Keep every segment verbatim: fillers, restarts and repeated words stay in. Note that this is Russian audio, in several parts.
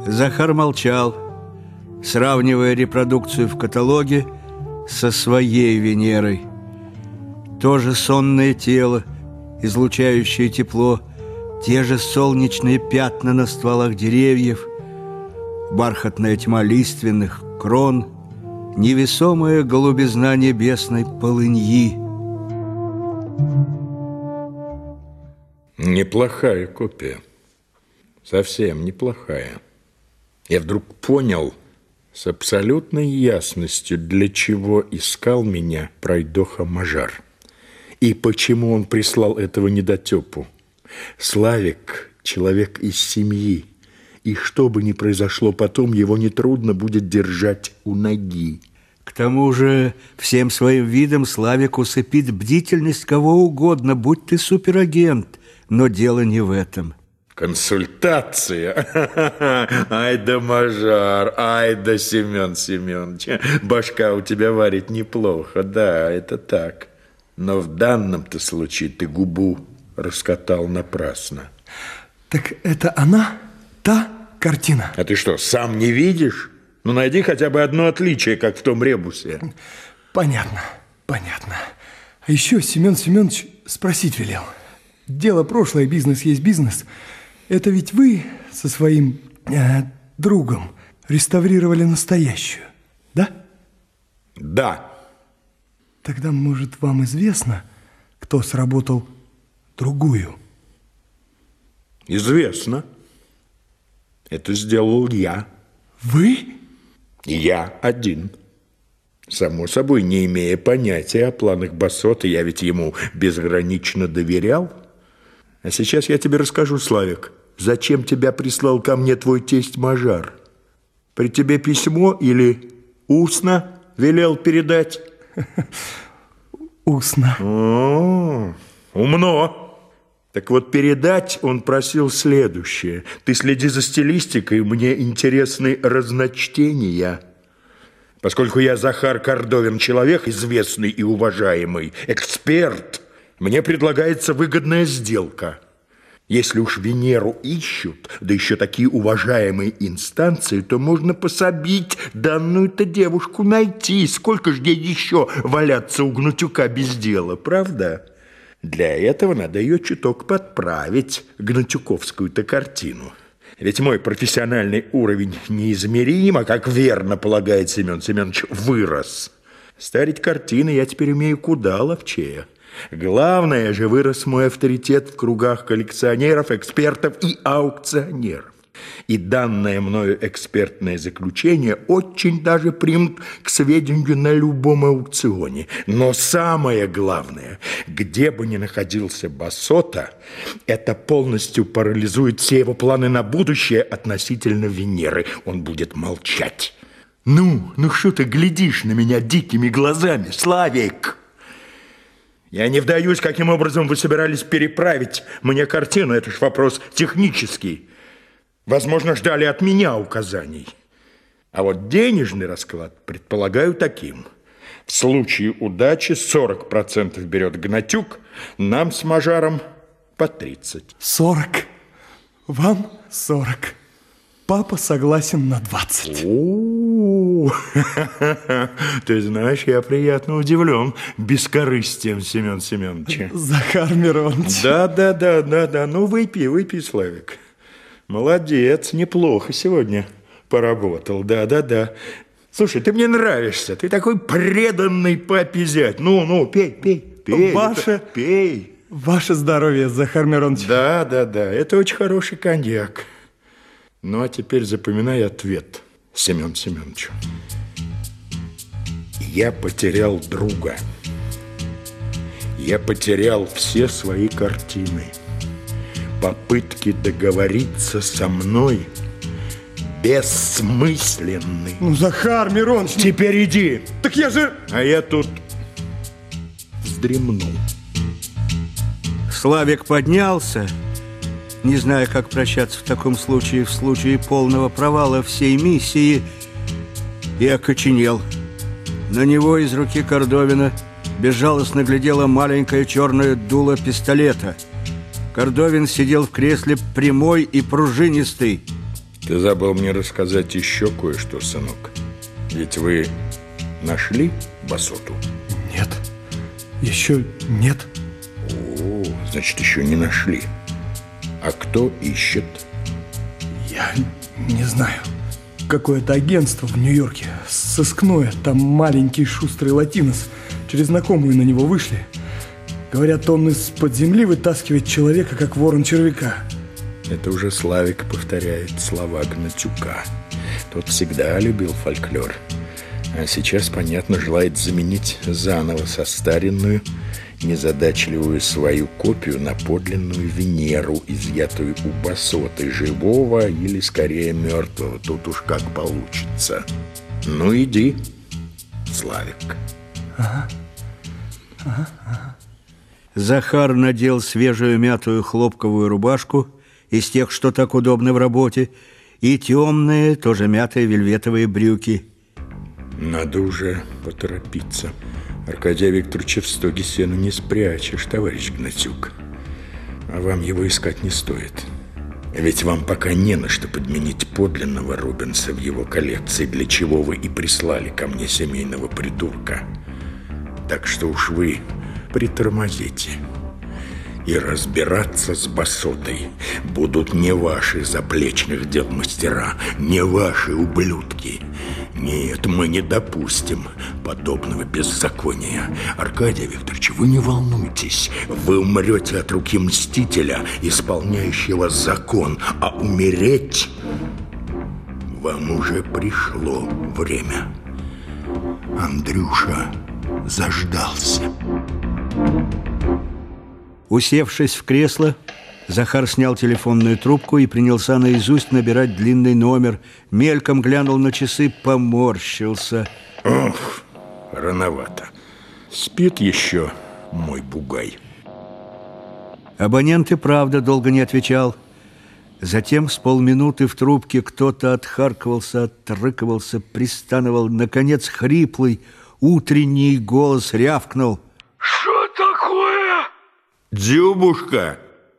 Захар молчал, сравнивая репродукцию в каталоге со своей Венерой. То же сонное тело, излучающее тепло, те же солнечные пятна на стволах деревьев, бархатная тьма лиственных крон, невесомая голубизна небесной полыньи. Неплохая копия. Совсем неплохая. Я вдруг понял с абсолютной ясностью, для чего искал меня пройдоха Мажар. И почему он прислал этого недотепу. Славик – человек из семьи. И что бы ни произошло потом, его нетрудно будет держать у ноги. К тому же всем своим видом Славик усыпит бдительность кого угодно, будь ты суперагент. Но дело не в этом. Консультация? Ай да Мажар, ай да Семен Семенович. Башка у тебя варит неплохо, да, это так. Но в данном-то случае ты губу раскатал напрасно. Так это она, та картина? А ты что, сам не видишь? Ну, найди хотя бы одно отличие, как в том ребусе. Понятно, понятно. А еще Семен Семенович спросить велел. Дело прошлое, бизнес есть бизнес. Это ведь вы со своим э, другом реставрировали настоящую, да? Да. Тогда, может, вам известно, кто сработал другую? Известно. Это сделал я. Вы? Я один. Само собой, не имея понятия о планах Басота, я ведь ему безгранично доверял. А сейчас я тебе расскажу, Славик, зачем тебя прислал ко мне твой тесть Мажар? При тебе письмо или устно велел передать? Устно. О, умно. Так вот, передать он просил следующее. Ты следи за стилистикой, мне интересны разночтения. Поскольку я Захар Кордовин, человек известный и уважаемый, эксперт, мне предлагается выгодная сделка. Если уж Венеру ищут, да еще такие уважаемые инстанции, то можно пособить данную-то девушку найти. Сколько ж ей еще валяться у Гнатюка без дела, правда? Для этого надо ее чуток подправить, гнатюковскую-то картину. Ведь мой профессиональный уровень неизмерим, а, как верно полагает Семен Семенович, вырос. Старить картины я теперь умею куда ловчее. Главное же, вырос мой авторитет в кругах коллекционеров, экспертов и аукционеров. И данное мною экспертное заключение очень даже примут к сведению на любом аукционе. Но самое главное, где бы ни находился Басота, это полностью парализует все его планы на будущее относительно Венеры. Он будет молчать. Ну, ну что ты глядишь на меня дикими глазами, Славик? Я не вдаюсь, каким образом вы собирались переправить мне картину. Это ж вопрос технический. Возможно, ждали от меня указаний. А вот денежный расклад предполагаю таким. В случае удачи сорок процентов берет Гнатюк, нам с Мажаром по тридцать. сорок. Вам сорок. Папа согласен на двадцать. О, ты знаешь, я приятно удивлен бескорыстием Семен Семеновича. Захар Миронович. Да, да, да, да, да. Ну, выпей, выпей, Славик. Молодец, неплохо сегодня поработал. Да, да, да. Слушай, ты мне нравишься. Ты такой преданный папе зять. Ну, ну, пей, пей, пей. Ваше, это, пей. Ваше здоровье, Захар Миронович. Да, да, да. Это очень хороший коньяк. Ну, а теперь запоминай ответ Семен Семеновичу. Я потерял друга. Я потерял все свои картины. Попытки договориться со мной бессмысленны. Ну, Захар Миронович... Теперь иди. Так я же... А я тут вздремнул. Славик поднялся, не зная, как прощаться в таком случае, в случае полного провала всей миссии, и окоченел. На него из руки Кордовина безжалостно глядело маленькое черное дуло пистолета. Кордовин сидел в кресле прямой и пружинистый. Ты Ты забыл мне рассказать еще кое-что, сынок. Ведь вы нашли басоту? Нет, еще нет. О, значит, еще не нашли. А кто ищет? Я не знаю. Какое-то агентство в Нью-Йорке, сыскное. Там маленький шустрый латинос. Через знакомую на него вышли. Говорят, он из-под земли вытаскивает человека, как ворон червяка. Это уже Славик повторяет слова Гнатюка. Тот всегда любил фольклор. А сейчас, понятно, желает заменить заново состаренную, незадачливую свою копию на подлинную Венеру, изъятую у басоты, живого или, скорее, мертвого. Тут уж как получится. Ну, иди, Славик. Ага. Ага, ага. Захар надел свежую мятую хлопковую рубашку из тех, что так удобны в работе, и темные, тоже мятые вельветовые брюки. Надо уже поторопиться. Аркадия Викторовича в стоге сена не спрячешь, товарищ Гнатюк. А вам его искать не стоит. Ведь вам пока не на что подменить подлинного Рубенса в его коллекции, для чего вы и прислали ко мне семейного придурка. Так что уж вы притормозите. И разбираться с басотой будут не ваши заплечных дел мастера, не ваши ублюдки. Нет, мы не допустим подобного беззакония. Аркадий Викторович, вы не волнуйтесь. Вы умрете от руки мстителя, исполняющего закон. А умереть вам уже пришло время. Андрюша заждался. Усевшись в кресло, Захар снял телефонную трубку и принялся наизусть набирать длинный номер. Мельком глянул на часы, поморщился. Ох, рановато. Спит еще мой бугай. Абонент и правда долго не отвечал. Затем с полминуты в трубке кто-то отхаркивался, отрыкивался, пристановал. Наконец хриплый утренний голос рявкнул. Что такое? Дзюбушка!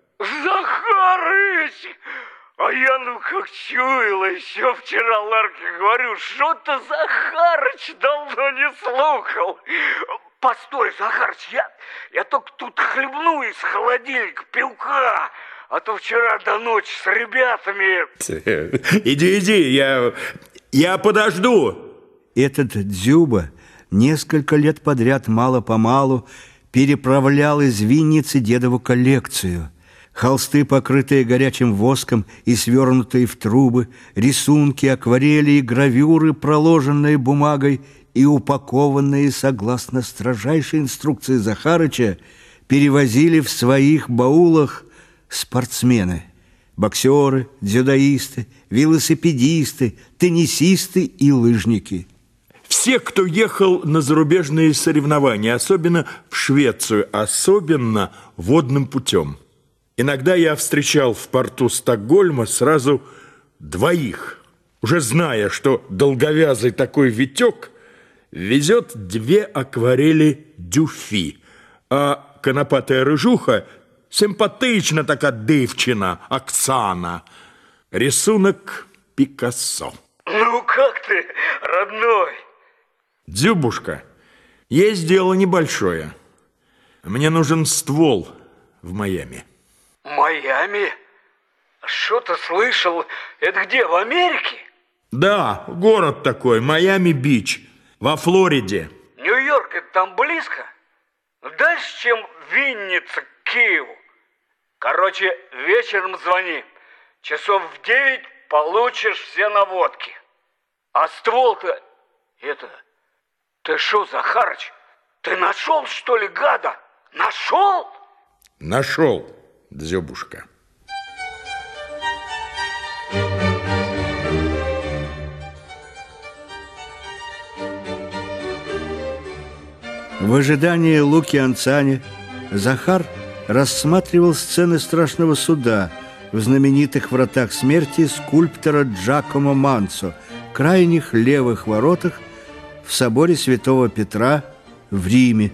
Захарыч! А я ну как чуяла еще вчера Ларке, говорю, что-то Захарыч давно не слухал. Постой, Захарыч, я, я только тут хлебну из холодильника пивка, а то вчера до ночи с ребятами... Иди, иди, я, я подожду. Этот Дзюба несколько лет подряд мало-помалу переправлял из Винницы дедову коллекцию. Холсты, покрытые горячим воском и свернутые в трубы, рисунки, акварели и гравюры, проложенные бумагой и упакованные согласно строжайшей инструкции Захарыча, перевозили в своих баулах спортсмены. Боксеры, дзюдоисты, велосипедисты, теннисисты и лыжники. Все, кто ехал на зарубежные соревнования, особенно в Швецию, особенно водным путем. Иногда я встречал в порту Стокгольма сразу двоих, уже зная, что долговязый такой Витек везет две акварели Дюфи, а конопатая рыжуха симпатична такая девчина Оксана. Рисунок Пикассо. Ну как ты, родной? Дзюбушка, есть дело небольшое. Мне нужен ствол в Майами. Майами? Что ты слышал? Это где, в Америке? Да, город такой, Майами-Бич, во Флориде. Нью-Йорк, это там близко? Дальше, чем Винница к Киеву. Короче, вечером звони. Часов в девять получишь все наводки. А ствол-то... Это... Ты шо, Захарыч? Ты нашел, что ли, гада? Нашел? Нашел, Дзюбушка. В ожидании Луки Анцани Захар рассматривал сцены страшного суда в знаменитых вратах смерти скульптора Джакомо Манцо, крайних левых воротах в соборе Святого Петра в Риме.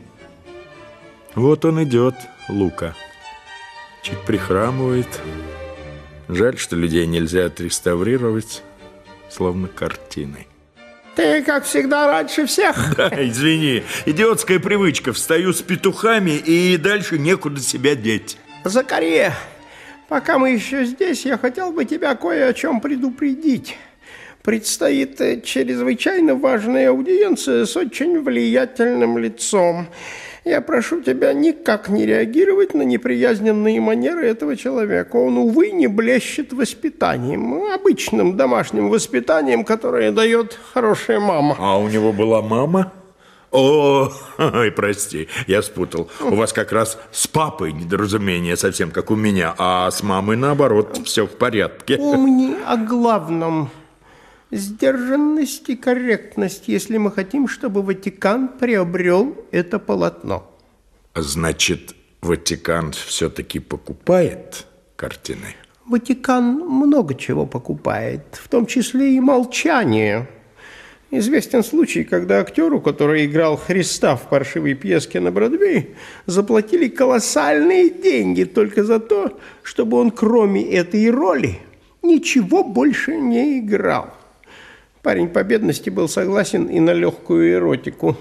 Вот он идет, Лука. Чуть прихрамывает, Жаль, что людей нельзя отреставрировать, словно картины. Ты, как всегда, раньше всех. Да, извини, идиотская привычка. Встаю с петухами, и дальше некуда себя деть. Закария, пока мы еще здесь, я хотел бы тебя кое о чем предупредить. Предстоит чрезвычайно важная аудиенция с очень влиятельным лицом. Я прошу тебя никак не реагировать на неприязненные манеры этого человека. Он, увы, не блещет воспитанием, обычным домашним воспитанием, которое дает хорошая мама. А у него была мама? О, ой, прости, я спутал. У вас как раз с папой недоразумение, совсем как у меня, а с мамой, наоборот, все в порядке. Помни о главном. Сдержанность и корректность, если мы хотим, чтобы Ватикан приобрел это полотно. Значит, Ватикан все-таки покупает картины? Ватикан много чего покупает, в том числе и молчание. Известен случай, когда актеру, который играл Христа в паршивой пьеске на Бродвее, заплатили колоссальные деньги только за то, чтобы он, кроме этой роли, ничего больше не играл. Парень по бедности был согласен и на легкую эротику.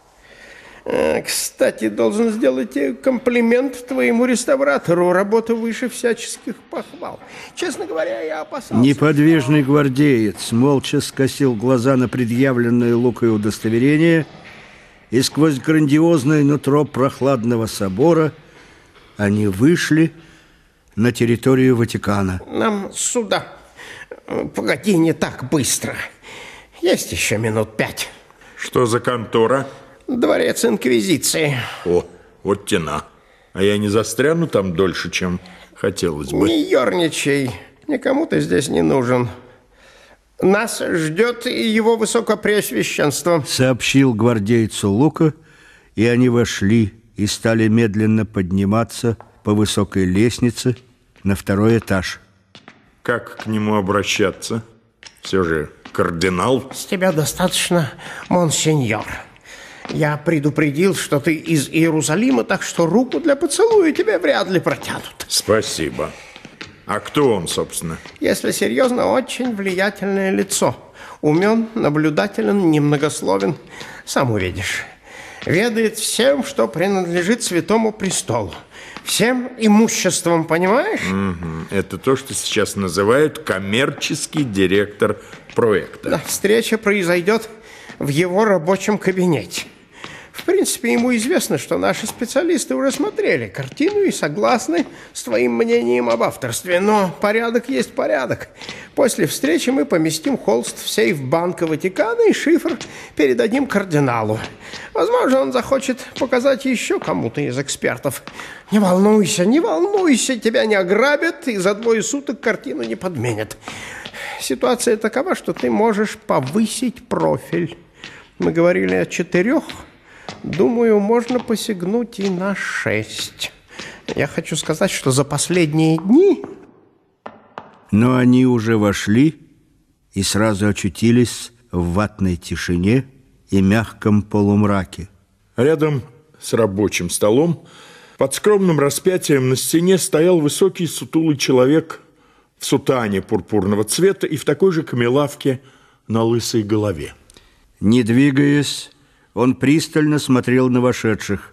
Кстати, должен сделать комплимент твоему реставратору. Работа выше всяческих похвал. Честно говоря, я опасался... Неподвижный гвардеец молча скосил глаза на предъявленное Лукой удостоверение, и сквозь грандиозное нутро прохладного собора они вышли на территорию Ватикана. Нам сюда. Погоди, не так быстро. Есть еще минут пять. Что за контора? Дворец Инквизиции. О, вот тена. А я не застряну там дольше, чем хотелось бы. Не ерничай. Никому ты здесь не нужен. Нас ждет его высокопреосвященство, сообщил гвардейцу Лука, и они вошли и стали медленно подниматься по высокой лестнице на второй этаж. Как к нему обращаться? Все же кардинал. С тебя достаточно, монсеньор. Я предупредил, что ты из Иерусалима, так что руку для поцелуя тебе вряд ли протянут. Спасибо. А кто он, собственно? Если серьезно, очень влиятельное лицо. Умен, наблюдателен, немногословен. Сам увидишь. Ведает всем, что принадлежит Святому Престолу. Всем имуществом, понимаешь? Угу. Это то, что сейчас называют коммерческий директор проекта. Да, встреча произойдет в его рабочем кабинете. В принципе, ему известно, что наши специалисты уже смотрели картину и согласны с твоим мнением об авторстве. Но порядок есть порядок. После встречи мы поместим холст в сейф Банка Ватикана и шифр передадим кардиналу. Возможно, он захочет показать еще кому-то из экспертов. Не волнуйся, не волнуйся, тебя не ограбят и за двое суток картину не подменят. Ситуация такова, что ты можешь повысить профиль. Мы говорили о четырех. Думаю, можно посягнуть и на шесть. Я хочу сказать, что за последние дни... Но они уже вошли и сразу очутились в ватной тишине и мягком полумраке. Рядом с рабочим столом под скромным распятием на стене стоял высокий сутулый человек в сутане пурпурного цвета и в такой же камелавке на лысой голове. Не двигаясь, он пристально смотрел на вошедших.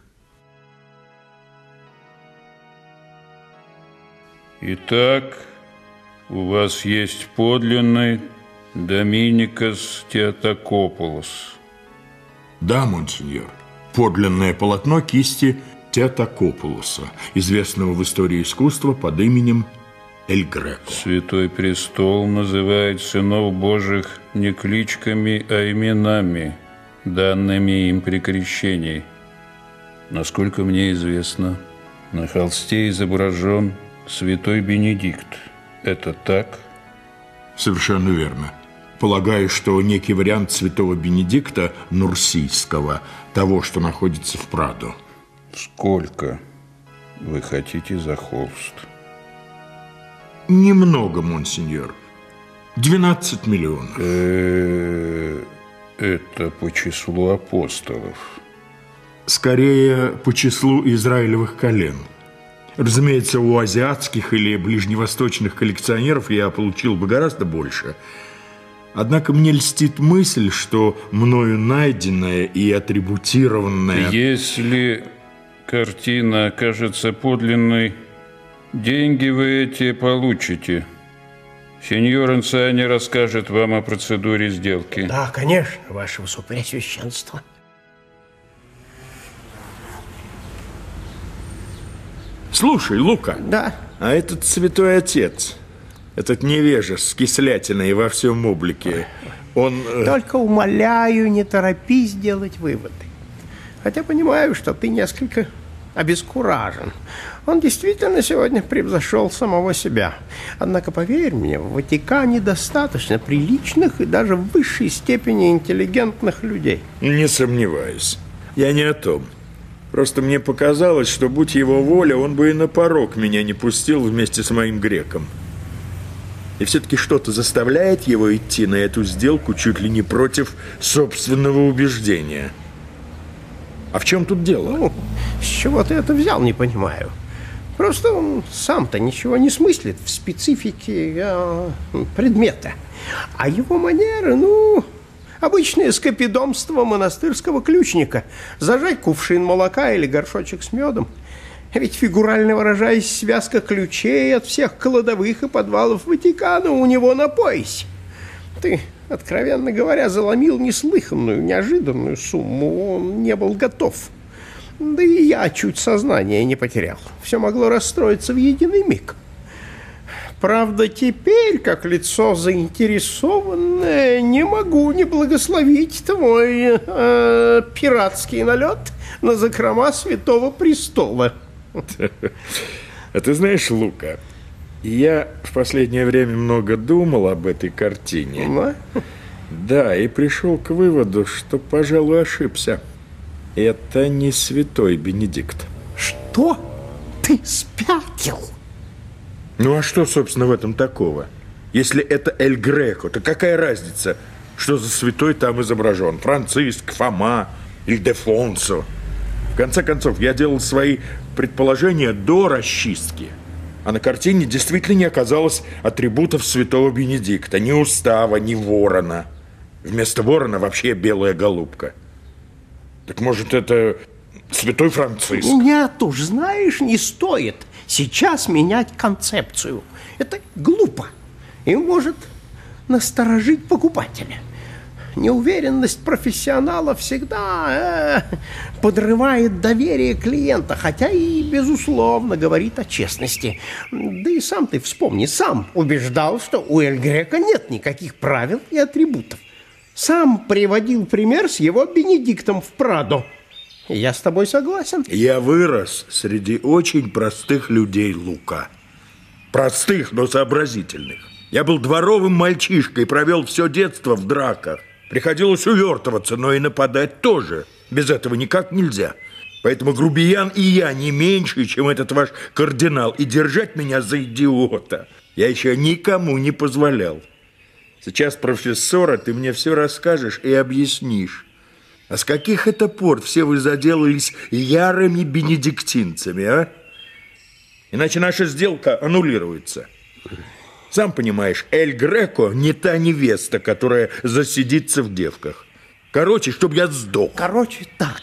Итак, у вас есть подлинный Доминикос Теотокополос. Да, монсеньор. Подлинное полотно кисти Теотокополоса, известного в истории искусства под именем Эль Греко. Святой Престол называет сынов Божьих не кличками, а именами, данными им при крещении. Насколько мне известно, на холсте изображен святой Бенедикт. Это так? Совершенно верно. Полагаю, что некий вариант святого Бенедикта Нурсийского, того, что находится в Прадо. Сколько вы хотите за холст? Немного, монсеньор. двенадцать миллионов. Э-э- это по числу апостолов. Скорее, по числу Израилевых колен. Разумеется, у азиатских или ближневосточных коллекционеров я получил бы гораздо больше. Однако мне льстит мысль, что мною найденное и атрибутированное... Если картина окажется подлинной, деньги вы эти получите. Сеньор Анциани расскажет вам о процедуре сделки. Да, конечно, ваше высокопреосвященство. Слушай, Лука. Да. А этот святой отец, этот невежа с кислятиной во всем облике, он... Только умоляю, не торопись делать выводы. Хотя понимаю, что ты несколько обескуражен. Он действительно сегодня превзошел самого себя. Однако, поверь мне, в Ватикане достаточно приличных и даже в высшей степени интеллигентных людей. Не сомневаюсь. Я не о том. Просто мне показалось, что, будь его воля, он бы и на порог меня не пустил вместе с моим греком. И все-таки что-то заставляет его идти на эту сделку чуть ли не против собственного убеждения. А в чем тут дело? Ну, с чего ты это взял, не понимаю. Просто он сам-то ничего не смыслит в специфике э, предмета. А его манеры, ну... обычное скопидомство монастырского ключника. Зажать кувшин молока или горшочек с медом. Ведь, фигурально выражаясь, связка ключей от всех кладовых и подвалов Ватикана у него на поясе. Ты, откровенно говоря, заломил неслыханную, неожиданную сумму. Он не был готов. Да и я чуть сознание не потерял. Все могло расстроиться в единый миг. Правда, теперь, как лицо заинтересованное, не могу не благословить твой э, пиратский налет на закрома Святого Престола. А ты знаешь, Лука, я в последнее время много думал об этой картине. Да? Да, и пришел к выводу, что, пожалуй, ошибся. Это не святой Бенедикт. Что? Ты спятил? Ну а что, собственно, в этом такого? Если это Эль Греко, то какая разница, что за святой там изображен? Франциск, Фома, Ильдефонсо. В конце концов, я делал свои предположения до расчистки. А на картине действительно не оказалось атрибутов святого Бенедикта. Ни устава, ни ворона. Вместо ворона вообще белая голубка. Так может, это святой Франциск? Нет уж, знаешь, не стоит сейчас менять концепцию. Это глупо и может насторожить покупателя. Неуверенность профессионала всегда э, подрывает доверие клиента, хотя и, безусловно, говорит о честности. Да и сам ты вспомни, сам убеждал, что у Эль Греко нет никаких правил и атрибутов. Сам приводил пример с его Бенедиктом в Прадо. Я с тобой согласен. Я вырос среди очень простых людей, Лука. Простых, но сообразительных. Я был дворовым мальчишкой, провел все детство в драках. Приходилось увертываться, но и нападать тоже. Без этого никак нельзя. Поэтому грубиян и я не меньше, чем этот ваш кардинал. И держать меня за идиота я еще никому не позволял. Сейчас, профессора, ты мне все расскажешь и объяснишь. А с каких это пор все вы заделались ярыми бенедиктинцами, а? Иначе наша сделка аннулируется. Сам понимаешь, Эль Греко не та невеста, которая засидится в девках. Короче, чтоб я сдох. Короче, так.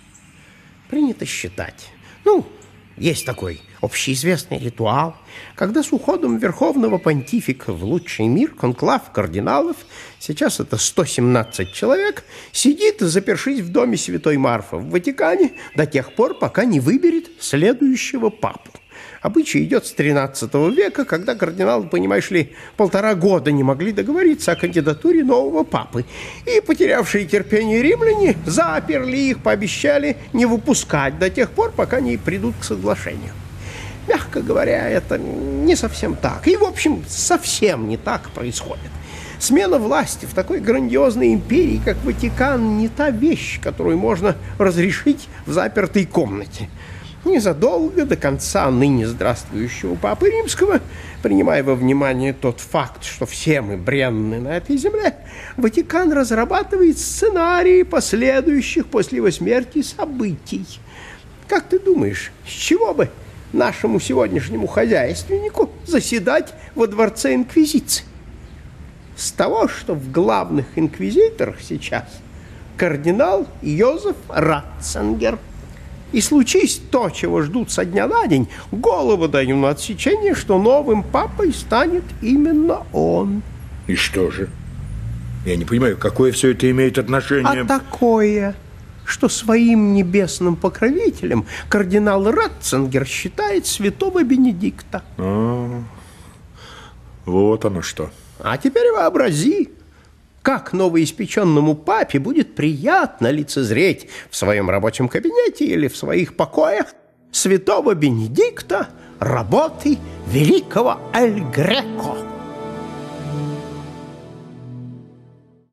Принято считать. Ну, есть такой общеизвестный ритуал, когда с уходом верховного понтифика в лучший мир конклав кардиналов, сейчас это сто семнадцать человек, сидит, запершись в доме Святой Марфы в Ватикане до тех пор, пока не выберет следующего папу. Обычай идет с тринадцатого века, когда кардиналы, понимаешь ли, полтора года не могли договориться о кандидатуре нового папы. И потерявшие терпение римляне заперли их, пообещали не выпускать до тех пор, пока не придут к соглашению. Мягко говоря, это не совсем так. И, в общем, совсем не так происходит. Смена власти в такой грандиозной империи, как Ватикан, не та вещь, которую можно разрешить в запертой комнате. Незадолго до конца ныне здравствующего Папы Римского, принимая во внимание тот факт, что все мы бренны на этой земле, Ватикан разрабатывает сценарии последующих после его смерти событий. Как ты думаешь, с чего бы нашему сегодняшнему хозяйственнику заседать во дворце инквизиции. С того, что в главных инквизиторах сейчас кардинал Йозеф Ратцингер. И случись то, чего ждут со дня на день, голову даю на отсечение, что новым папой станет именно он. И что же? Я не понимаю, какое все это имеет отношение... А такое, что своим небесным покровителем кардинал Ратцингер считает святого Бенедикта. А, вот оно что. А теперь вообрази, как новоиспеченному папе будет приятно лицезреть в своем рабочем кабинете или в своих покоях святого Бенедикта работы великого Эль Греко.